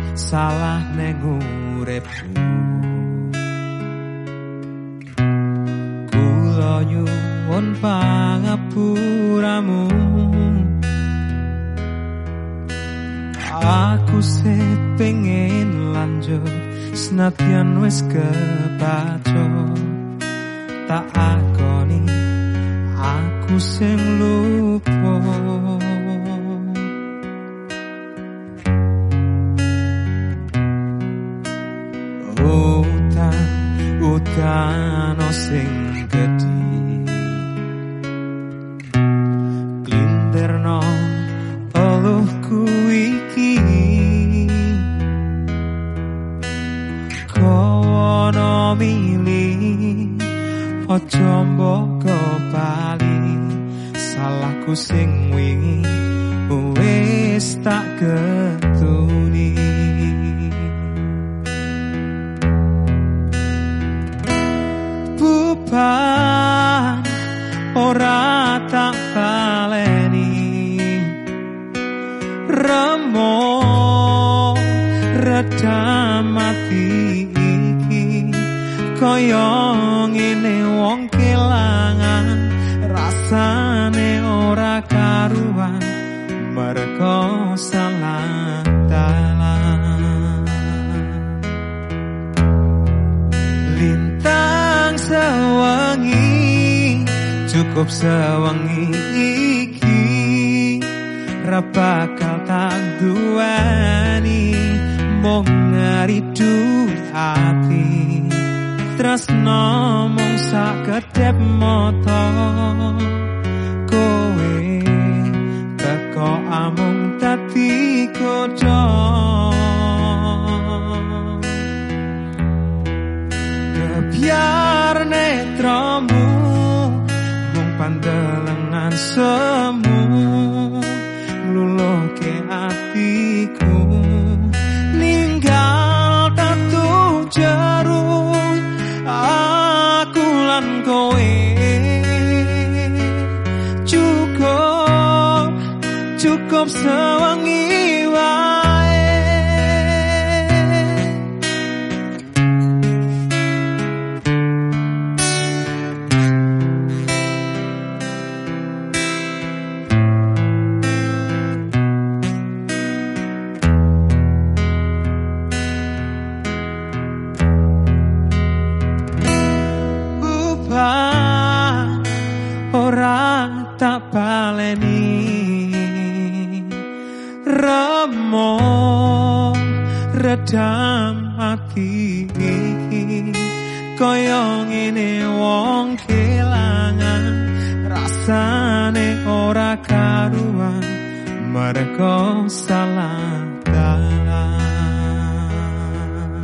salah ning uripku. Kula nyuwun pangapuramu, aku sepengin lanjut senadyan wis kepacut. Tak akoni aku sing lupa. Utan sing gedhi glinterno eluhku iki, kono milih aja mbok bali, salahku sing wingi wis tak getuni. Buban ora tak baleni, remo redam ati iki, kaya ngene wong kelangan rasane ora karuan, merga salah dalan. Lintang sewengi, cukup sewengi iki, ra bakal tak duweni mung ngridu ati. Tresno mung sakedhep mata, kowe teko amung dadi kodho. Kebiar netramu mung pandelengan semu, ngluluhke atiku ninggal tatu jeruk aku lan kowe. Cukup sewengi wae. Ora tak baleni, remo redam ati iki, kaya ngene wong kelangan rasane ora karuan, merga salah dalan.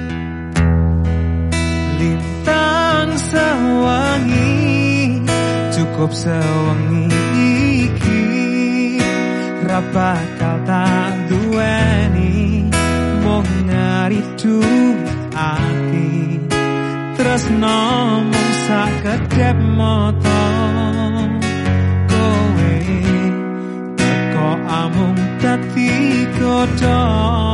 Lintang sewengi, cukup sewengi iki, ra bakal tak duweni mung ngridu ati. Tresno mung sakedhep mata, kowe teko amung dadi kodho.